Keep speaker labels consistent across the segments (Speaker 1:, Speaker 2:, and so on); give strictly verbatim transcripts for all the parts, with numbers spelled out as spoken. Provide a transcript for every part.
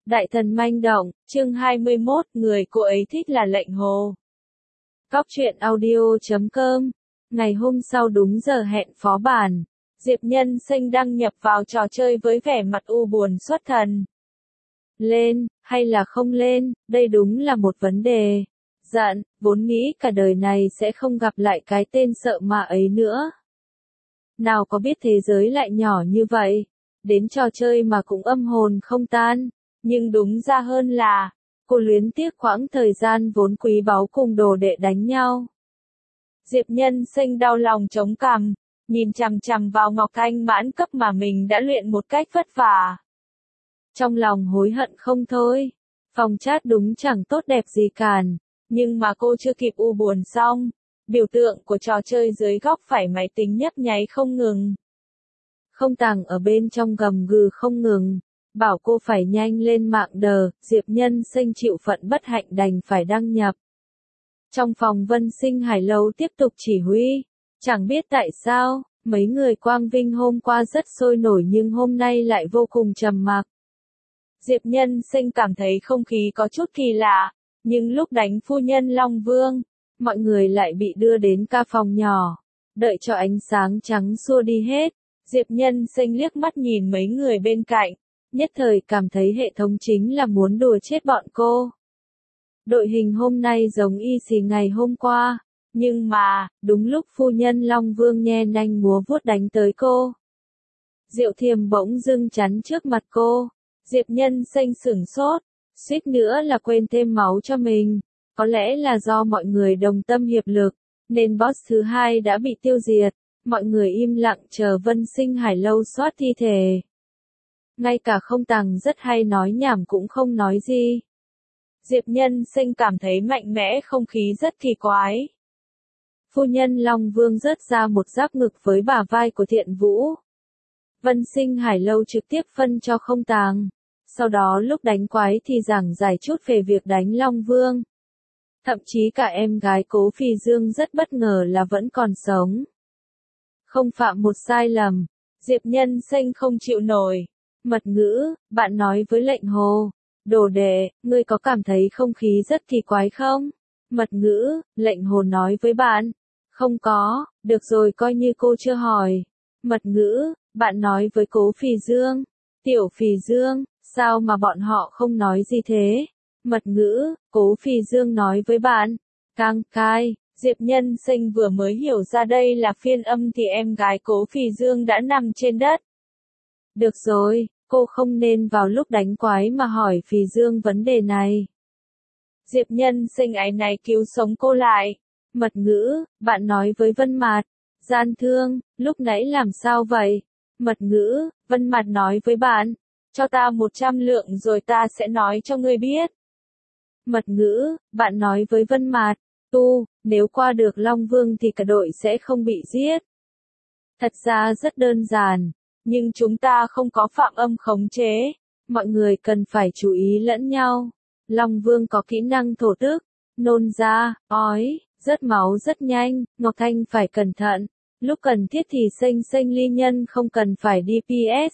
Speaker 1: Đại thần manh động, chương hai mươi mốt, người cô ấy thích là lệnh hồ. Cóc truyện audio chấm com. Ngày hôm sau đúng giờ hẹn phó bản, Diệp Nhân Sinh đăng nhập vào trò chơi với vẻ mặt u buồn xuất thần. Lên, hay là không lên, đây đúng là một vấn đề. Giận, vốn nghĩ cả đời này sẽ không gặp lại cái tên sợ ma ấy nữa. Nào có biết thế giới lại nhỏ như vậy, đến trò chơi mà cũng âm hồn không tan. Nhưng đúng ra hơn là, cô luyến tiếc quãng thời gian vốn quý báu cùng đồ đệ đánh nhau. Diệp Nhân Sinh đau lòng chống cằm, nhìn chằm chằm vào Ngọc Thanh mãn cấp mà mình đã luyện một cách vất vả. Trong lòng hối hận không thôi, phòng chat đúng chẳng tốt đẹp gì càn, nhưng mà cô chưa kịp u buồn xong, biểu tượng của trò chơi dưới góc phải máy tính nhấp nháy không ngừng. Không Tàng ở bên trong gầm gừ không ngừng. Bảo cô phải nhanh lên mạng đờ, Diệp Nhân Sinh chịu phận bất hạnh đành phải đăng nhập. Trong phòng Vân Sinh Hải Lâu tiếp tục chỉ huy, chẳng biết tại sao, mấy người Quang Vinh hôm qua rất sôi nổi nhưng hôm nay lại vô cùng trầm mặc. Diệp Nhân Sinh cảm thấy không khí có chút kỳ lạ, nhưng lúc đánh phu nhân Long Vương, mọi người lại bị đưa đến ca phòng nhỏ, đợi cho ánh sáng trắng xua đi hết, Diệp Nhân Sinh liếc mắt nhìn mấy người bên cạnh. Nhất thời cảm thấy hệ thống chính là muốn đùa chết bọn cô. Đội hình hôm nay giống y xì ngày hôm qua, nhưng mà, đúng lúc phu nhân Long Vương nhe nanh múa vuốt đánh tới cô. Diệu Thiềm bỗng dưng chắn trước mặt cô, Diệp Nhân Sinh sửng sốt, suýt nữa là quên thêm máu cho mình. Có lẽ là do mọi người đồng tâm hiệp lực, nên boss thứ hai đã bị tiêu diệt, mọi người im lặng chờ Vân Sinh Hải Lâu soát thi thể. Ngay cả Không Tàng rất hay nói nhảm cũng không nói gì. Diệp Nhân Sinh cảm thấy mạnh mẽ, không khí rất kỳ quái. Phu nhân Long Vương rớt ra một giáp ngực với bả vai của Thiện Vũ. Vân Sinh Hải Lâu trực tiếp phân cho Không Tàng. Sau đó lúc đánh quái thì giảng giải chút về việc đánh Long Vương. Thậm chí cả em gái Cố Phi Dương rất bất ngờ là vẫn còn sống. Không phạm một sai lầm, Diệp Nhân Sinh không chịu nổi. Mật ngữ, bạn nói với lệnh hồ. Đồ đệ, ngươi có cảm thấy không khí rất kỳ quái không? Mật ngữ, lệnh hồ nói với bạn. Không có, được rồi coi như cô chưa hỏi. Mật ngữ, bạn nói với Cố Phì Dương. Tiểu Phì Dương, sao mà bọn họ không nói gì thế? Mật ngữ, Cố Phì Dương nói với bạn. Cang cai, Diệp Nhân Sinh vừa mới hiểu ra đây là phiên âm thì em gái Cố Phì Dương đã nằm trên đất. Được rồi, cô không nên vào lúc đánh quái mà hỏi Phì Dương vấn đề này. Diệp Nhân Sinh áy náy cứu sống cô lại. Mật ngữ, bạn nói với Vân Mạt. Gian thương, lúc nãy làm sao vậy? Mật ngữ, Vân Mạt nói với bạn. Cho ta một trăm lượng rồi ta sẽ nói cho ngươi biết. Mật ngữ, bạn nói với Vân Mạt. Tu, nếu qua được Long Vương thì cả đội sẽ không bị giết. Thật ra rất đơn giản. Nhưng chúng ta không có phạm âm khống chế. Mọi người cần phải chú ý lẫn nhau. Long Vương có kỹ năng thổ tức, nôn ra, ói, rớt máu rất nhanh, Ngọc Thanh phải cẩn thận. Lúc cần thiết thì Sinh Sinh ly nhân không cần phải đê pê ét.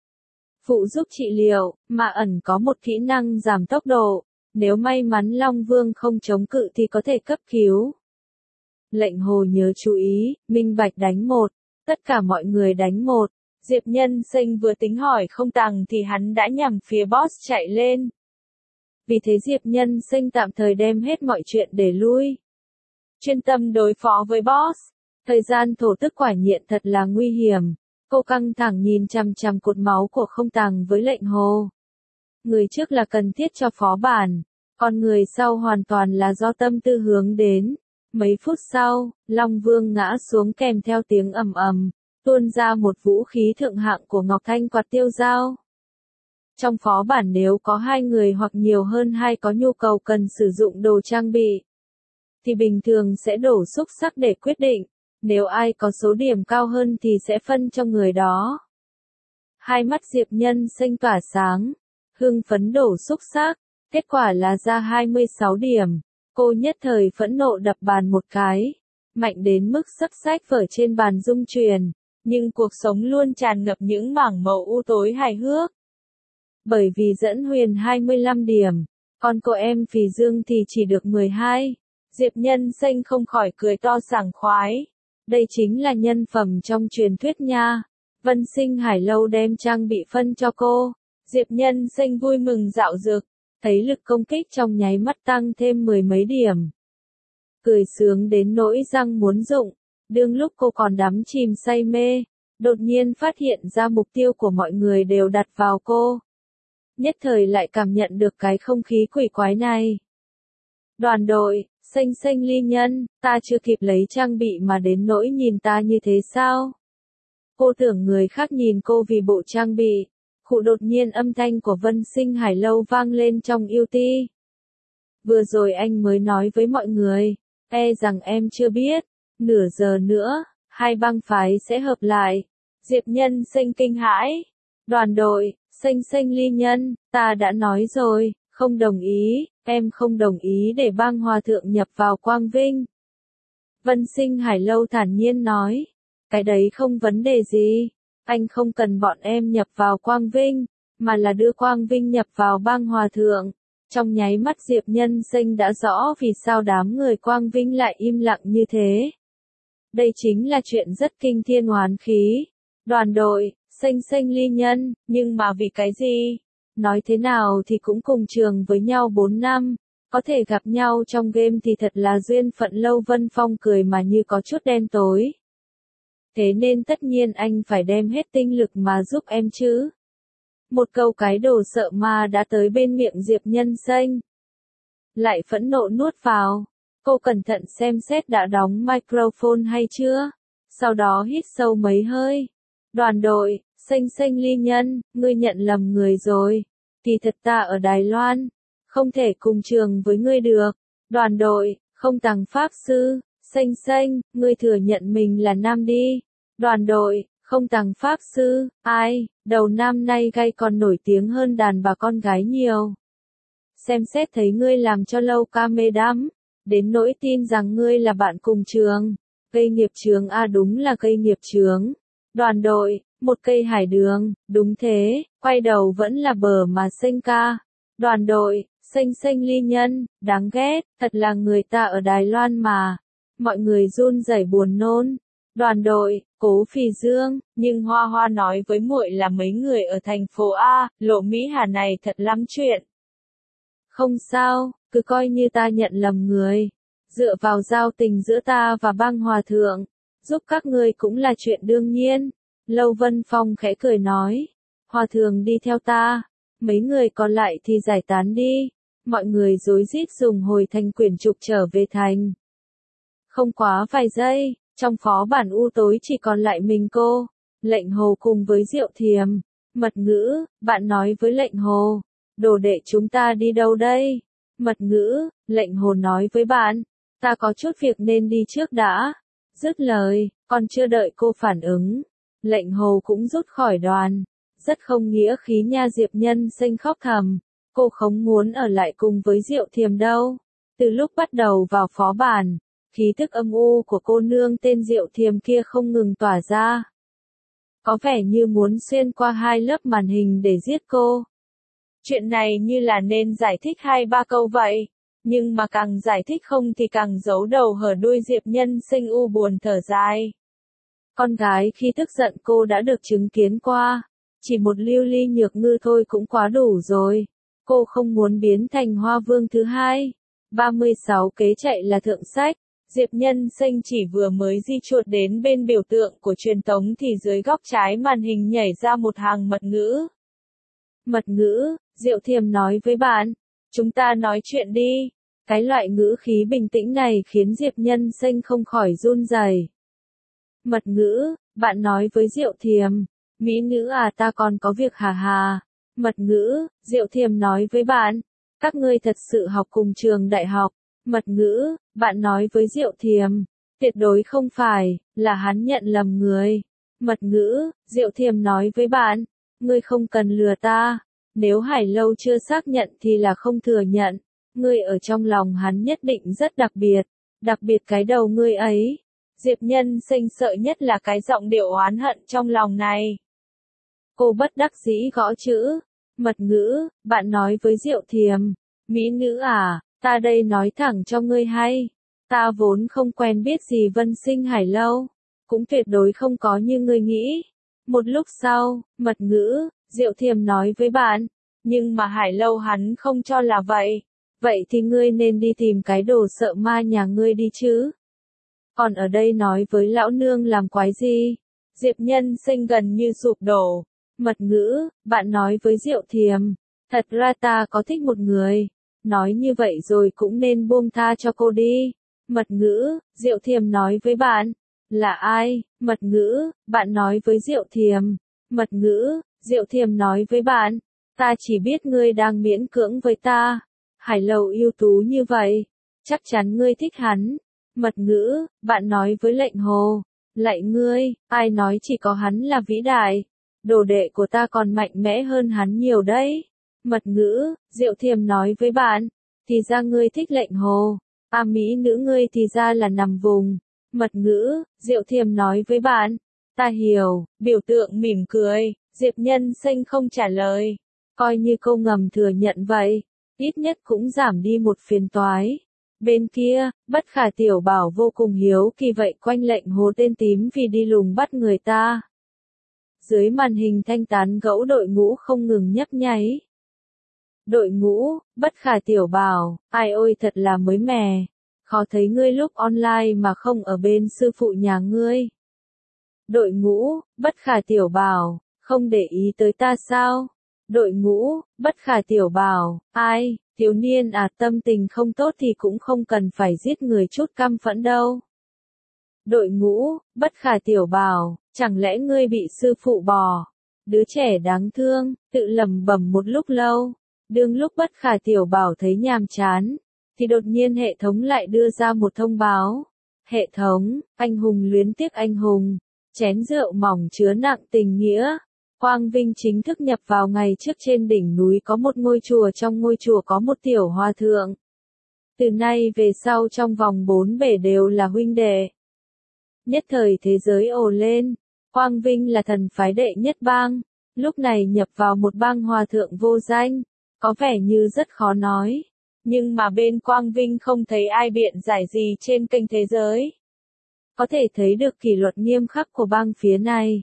Speaker 1: Phụ giúp trị liệu, mà ẩn có một kỹ năng giảm tốc độ. Nếu may mắn Long Vương không chống cự thì có thể cấp cứu. Lệnh hồ nhớ chú ý, minh bạch đánh một. Tất cả mọi người đánh một. Diệp Nhân Sinh vừa tính hỏi Không Tàng thì hắn đã nhằm phía boss chạy lên. Vì thế Diệp Nhân Sinh tạm thời đem hết mọi chuyện để lui. Chuyên tâm đối phó với boss. Thời gian thổ tức quả nhiên thật là nguy hiểm. Cô căng thẳng nhìn chằm chằm cột máu của Không Tàng với lệnh hồ. Người trước là cần thiết cho phó bản. Còn người sau hoàn toàn là do tâm tư hướng đến. Mấy phút sau, Long Vương ngã xuống kèm theo tiếng ầm ầm. Tuôn ra một vũ khí thượng hạng của Ngọc Thanh quạt tiêu dao. Trong phó bản nếu có hai người hoặc nhiều hơn hai có nhu cầu cần sử dụng đồ trang bị, thì bình thường sẽ đổ xúc xắc để quyết định. Nếu ai có số điểm cao hơn thì sẽ phân cho người đó. Hai mắt Diệp Nhân Sinh tỏa sáng, hưng phấn đổ xúc xắc, kết quả là ra hai mươi sáu điểm. Cô nhất thời phẫn nộ đập bàn một cái, mạnh đến mức sấp sách vở trên bàn rung chuyển. Nhưng cuộc sống luôn tràn ngập những mảng màu u tối hài hước. Bởi vì dẫn huyền hai mươi lăm điểm, còn cô em Phì Dương thì chỉ được mười hai. Diệp Nhân Xanh không khỏi cười to sảng khoái. Đây chính là nhân phẩm trong truyền thuyết nha. Vân Sinh Hải Lâu đem trang bị phân cho cô. Diệp Nhân Xanh vui mừng dạo dực, thấy lực công kích trong nháy mắt tăng thêm mười mấy điểm. Cười sướng đến nỗi răng muốn rụng. Đương lúc cô còn đắm chìm say mê, đột nhiên phát hiện ra mục tiêu của mọi người đều đặt vào cô. Nhất thời lại cảm nhận được cái không khí quỷ quái này. Đoàn đội, Xanh Xanh Ly Nhân, ta chưa kịp lấy trang bị mà đến nỗi nhìn ta như thế sao? Cô tưởng người khác nhìn cô vì bộ trang bị. Khụ đột nhiên âm thanh của Vân Sinh Hải Lâu vang lên trong yêu ti. Vừa rồi anh mới nói với mọi người, e rằng em chưa biết, nửa giờ nữa, hai bang phái sẽ hợp lại. Diệp Nhân Xanh kinh hãi. Đoàn đội, Xanh Xanh Ly Nhân, ta đã nói rồi, không đồng ý, em không đồng ý để bang hòa thượng nhập vào Quang Vinh. Vân Sinh Hải Lâu thản nhiên nói, cái đấy không vấn đề gì, anh không cần bọn em nhập vào Quang Vinh, mà là đưa Quang Vinh nhập vào bang hòa thượng. Trong nháy mắt Diệp Nhân Xanh đã rõ vì sao đám người Quang Vinh lại im lặng như thế. Đây chính là chuyện rất kinh thiên oán khí. Đoàn đội, Xanh Xanh Ly Nhân, nhưng mà vì cái gì? Nói thế nào thì cũng cùng trường với nhau bốn năm, có thể gặp nhau trong game thì thật là duyên phận. Lâu Vân Phong cười mà như có chút đen tối. Thế nên tất nhiên anh phải đem hết tinh lực mà giúp em chứ. Một câu cái đồ sợ ma đã tới bên miệng Diệp Nhân Xanh. Lại phẫn nộ nuốt vào. Cô cẩn thận xem xét đã đóng microphone hay chưa. Sau đó hít sâu mấy hơi. Đoàn đội, Xanh Xanh Ly Nhân, ngươi nhận lầm người rồi. Kỳ thật ta ở Đài Loan, không thể cùng trường với ngươi được. Đoàn đội, không Tằng Pháp Sư, Xanh Xanh, ngươi thừa nhận mình là nam đi. Đoàn đội, không Tằng Pháp Sư, ai, đầu năm nay gay còn nổi tiếng hơn đàn bà con gái nhiều. Xem xét thấy ngươi làm cho Lâu ca mê đắm, đến nỗi tin rằng ngươi là bạn cùng trường. Gây nghiệp chướng a à, đúng là gây nghiệp chướng. Đoàn đội, một cây hải đường, đúng thế, quay đầu vẫn là bờ mà Xanh ca. Đoàn đội, Xanh Xanh Ly Nhân, đáng ghét, thật là người ta ở Đài Loan mà. Mọi người run rẩy buồn nôn. Đoàn đội, Cố Phì Dương, nhưng Hoa Hoa nói với muội là mấy người ở thành phố A, Lộ Mỹ Hà này thật lắm chuyện. Không sao, cứ coi như ta nhận lầm người. Dựa vào giao tình giữa ta và bang hòa thượng, giúp các ngươi cũng là chuyện đương nhiên. Lâu Vân Phong khẽ cười nói, hòa thượng đi theo ta, mấy người còn lại thì giải tán đi. Mọi người rối rít dùng hồi thành quyển trục trở về thành. Không quá vài giây, trong phó bản u tối chỉ còn lại mình cô, Lệnh Hồ cùng với Diệu Thiềm. Mật ngữ, bạn nói với Lệnh Hồ, đồ đệ chúng ta đi đâu đây? Mật ngữ, Lệnh Hồ nói với bạn, ta có chút việc nên đi trước đã. Dứt lời, còn chưa đợi cô phản ứng, Lệnh Hồ cũng rút khỏi đoàn. Rất không nghĩa khí nha. Diệp Nhân Xanh khóc thầm, cô không muốn ở lại cùng với Diệu Thiềm đâu. Từ lúc bắt đầu vào phó bản, khí tức âm u của cô nương tên Diệu Thiềm kia không ngừng tỏa ra. Có vẻ như muốn xuyên qua hai lớp màn hình để giết cô. Chuyện này như là nên giải thích hai ba câu vậy. Nhưng mà càng giải thích không thì càng giấu đầu hở đuôi. Diệp Nhân Xanh u buồn thở dài. Con gái khi tức giận cô đã được chứng kiến qua. Chỉ một lưu ly nhược ngư thôi cũng quá đủ rồi. Cô không muốn biến thành Hoa Vương thứ hai. ba mươi sáu kế chạy là thượng sách. Diệp Nhân Xanh chỉ vừa mới di chuột đến bên biểu tượng của truyền tống thì dưới góc trái màn hình nhảy ra một hàng mật ngữ. Mật ngữ, Diệu Thiềm nói với bạn, chúng ta nói chuyện đi. Cái loại ngữ khí bình tĩnh này khiến Diệp Nhân Xanh không khỏi run rẩy. Mật ngữ, bạn nói với Diệu Thiềm, mỹ nữ à ta còn có việc hà hà. Mật ngữ, Diệu Thiềm nói với bạn, các ngươi thật sự học cùng trường đại học. Mật ngữ, bạn nói với Diệu Thiềm, tuyệt đối không phải, là hắn nhận lầm người. Mật ngữ, Diệu Thiềm nói với bạn, ngươi không cần lừa ta, nếu Hải Lâu chưa xác nhận thì là không thừa nhận, ngươi ở trong lòng hắn nhất định rất đặc biệt, đặc biệt cái đầu ngươi ấy. Diệp Nhân Xanh sợ nhất là cái giọng điệu oán hận trong lòng này. Cô bất đắc dĩ gõ chữ, Mật ngữ, bạn nói với Diệu Thiềm. Mỹ nữ à, ta đây nói thẳng cho ngươi hay. Ta vốn không quen biết gì Vân Sinh Hải Lâu. Cũng tuyệt đối không có như ngươi nghĩ. Một lúc sau, mật ngữ, Diệu Thiềm nói với bạn. Nhưng mà Hải Lâu hắn không cho là vậy. Vậy thì ngươi nên đi tìm cái đồ sợ ma nhà ngươi đi chứ. Còn ở đây nói với lão nương làm quái gì? Diệp Nhân Sinh gần như sụp đổ. Mật ngữ, bạn nói với Diệu Thiềm. Thật ra ta có thích một người. Nói như vậy rồi cũng nên buông tha cho cô đi. Mật ngữ, Diệu Thiềm nói với bạn. Là ai? Mật ngữ, bạn nói với Diệu Thiềm. Mật ngữ, Diệu Thiềm nói với bạn. Ta chỉ biết ngươi đang miễn cưỡng với ta. Hải Lâu ưu tú như vậy. Chắc chắn ngươi thích hắn. Mật ngữ, bạn nói với Lệnh Hồ. Lạy ngươi, ai nói chỉ có hắn là vĩ đại. Đồ đệ của ta còn mạnh mẽ hơn hắn nhiều đấy. Mật ngữ, Diệu Thiềm nói với bạn. Thì ra ngươi thích Lệnh Hồ. À mỹ nữ ngươi thì ra là nằm vùng. Mật ngữ, Diệu Thiềm nói với bạn. Ta hiểu, biểu tượng mỉm cười. Diệp Nhân Sinh không trả lời. Coi như câu ngầm thừa nhận vậy. Ít nhất cũng giảm đi một phiền toái. Bên kia, Bất Khả Tiểu Bảo vô cùng hiếu kỳ vậy quanh Lệnh Hồ tên tím vì đi lùng bắt người ta. Dưới màn hình thanh tán gẫu đội ngũ không ngừng nhấp nháy. Đội ngũ, Bất Khả Tiểu Bảo, ai ôi thật là mới mẻ. Khó thấy ngươi lúc online mà không ở bên sư phụ nhà ngươi. Đội ngũ, Bất Khả Tiểu Bảo, không để ý tới ta sao? Đội ngũ, Bất Khả Tiểu Bảo, ai, thiếu niên à tâm tình không tốt thì cũng không cần phải giết người chút căm phẫn đâu. Đội ngũ, Bất Khả Tiểu Bảo, chẳng lẽ ngươi bị sư phụ bỏ? Đứa trẻ đáng thương, tự lẩm bẩm một lúc lâu. Đương lúc Bất Khả Tiểu Bảo thấy nhàm chán, thì đột nhiên hệ thống lại đưa ra một thông báo. Hệ thống, anh hùng luyến tiếc anh hùng, chén rượu mỏng chứa nặng tình nghĩa. Quang Vinh chính thức nhập vào ngày trước trên đỉnh núi có một ngôi chùa, trong ngôi chùa có một tiểu hòa thượng. Từ nay về sau trong vòng bốn bể đều là huynh đệ. Nhất thời thế giới ồ lên, Quang Vinh là thần phái đệ nhất bang, lúc này nhập vào một bang hòa thượng vô danh, có vẻ như rất khó nói. Nhưng mà bên Quang Vinh không thấy ai biện giải gì trên kênh thế giới. Có thể thấy được kỷ luật nghiêm khắc của bang phía này.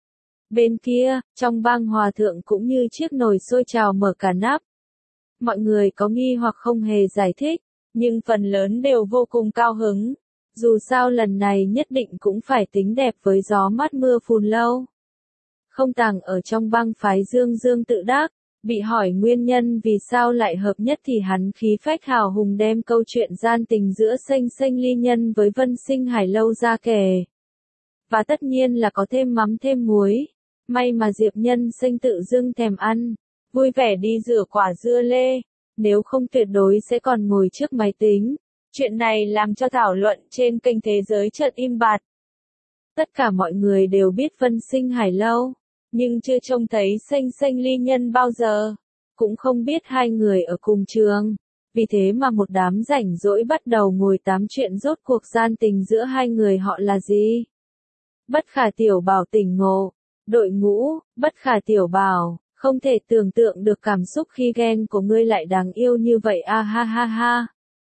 Speaker 1: Bên kia, trong bang hòa thượng cũng như chiếc nồi sôi trào mở cả nắp. Mọi người có nghi hoặc không hề giải thích, nhưng phần lớn đều vô cùng cao hứng. Dù sao lần này nhất định cũng phải tính đẹp với gió mát mưa phùn lâu. Không tàng ở trong bang phái Dương Dương tự đắc, bị hỏi nguyên nhân vì sao lại hợp nhất thì hắn khí phách hào hùng đem câu chuyện gian tình giữa Xanh Xanh Ly Nhân với Vân Sinh Hải Lâu ra kể. Và tất nhiên là có thêm mắm thêm muối. May mà Diệp Nhân Sinh tự dưng thèm ăn, vui vẻ đi rửa quả dưa lê, nếu không tuyệt đối sẽ còn ngồi trước máy tính. Chuyện này làm cho thảo luận trên kênh thế giới chợt im bặt. Tất cả mọi người đều biết Vân Sinh Hải Lâu, nhưng chưa trông thấy Xanh Xanh Ly Nhân bao giờ, cũng không biết hai người ở cùng trường. Vì thế mà một đám rảnh rỗi bắt đầu ngồi tám chuyện rốt cuộc gian tình giữa hai người họ là gì. Bất Khả Tiểu Bảo tỉnh ngộ. Đội ngũ, Bất Khả Tiểu Bảo, không thể tưởng tượng được cảm xúc khi ghen của ngươi lại đáng yêu như vậy a ha ha ha.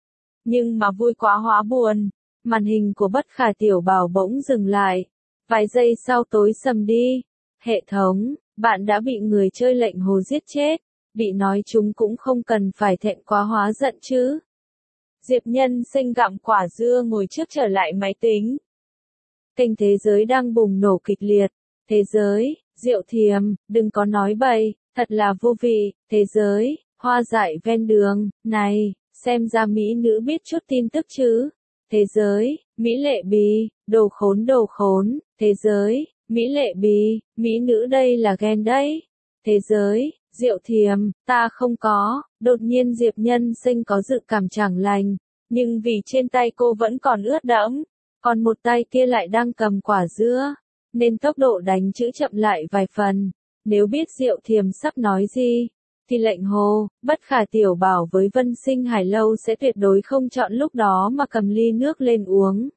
Speaker 1: Nhưng mà vui quá hóa buồn, màn hình của Bất Khả Tiểu Bảo bỗng dừng lại. Vài giây sau tối sầm đi. Hệ thống, bạn đã bị người chơi Lệnh Hồ giết chết, bị nói chúng cũng không cần phải thẹn quá hóa giận chứ. Diệp Nhân Sinh gặm quả dưa ngồi trước trở lại máy tính. Kênh thế giới đang bùng nổ kịch liệt. Thế giới, Diệu Thiềm, đừng có nói bậy, thật là vô vị. Thế giới, hoa dại ven đường, này, xem ra mỹ nữ biết chút tin tức chứ. Thế giới, mỹ lệ bì, đồ khốn đồ khốn. Thế giới, mỹ lệ bì, mỹ nữ đây là ghen đấy. Thế giới, Diệu Thiềm, ta không có. Đột nhiên Diệp Nhân Sinh có dự cảm chẳng lành, nhưng vì trên tay cô vẫn còn ướt đẫm, còn một tay kia lại đang cầm quả dưa, nên tốc độ đánh chữ chậm lại vài phần. Nếu biết Diệu Thiềm sắp nói gì, thì Lệnh Hồ, Bất Khả Tiểu Bảo với Vân Sinh Hải Lâu sẽ tuyệt đối không chọn lúc đó mà cầm ly nước lên uống.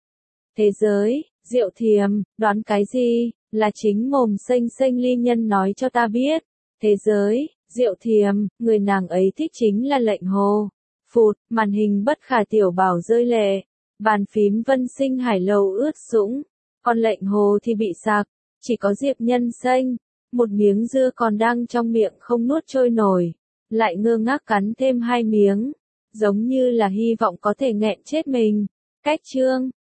Speaker 1: Thế giới, Diệu Thiềm, đoán cái gì, là chính mồm Xanh Xanh Ly Nhân nói cho ta biết. Thế giới, Diệu Thiềm, người nàng ấy thích chính là lệnh hồ. Phụt, màn hình bất khả tiểu bảo rơi lệ. Bàn phím Vân Sinh Hải Lầu ướt sũng. Còn lệnh hồ thì bị sặc. Chỉ có Diệp Nhân Xanh. Một miếng dưa còn đang trong miệng không nuốt trôi nổi. Lại ngơ ngác cắn thêm hai miếng. Giống như là hy vọng có thể nghẹn chết mình. Cách chương.